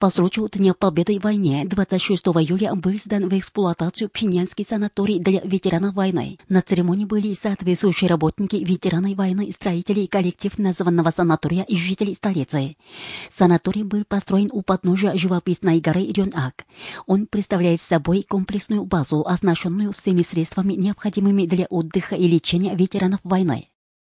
По случаю Дня Победы в войне 26 июля был сдан в эксплуатацию Пхеньянский санаторий для ветеранов войны. На церемонии были соответствующие работники, ветераны войны, строители и коллектив названного санатория и жители столицы. Санаторий был построен у подножия живописной горы Рён-Ак. Он представляет собой комплексную базу, оснащенную всеми средствами, необходимыми для отдыха и лечения ветеранов войны.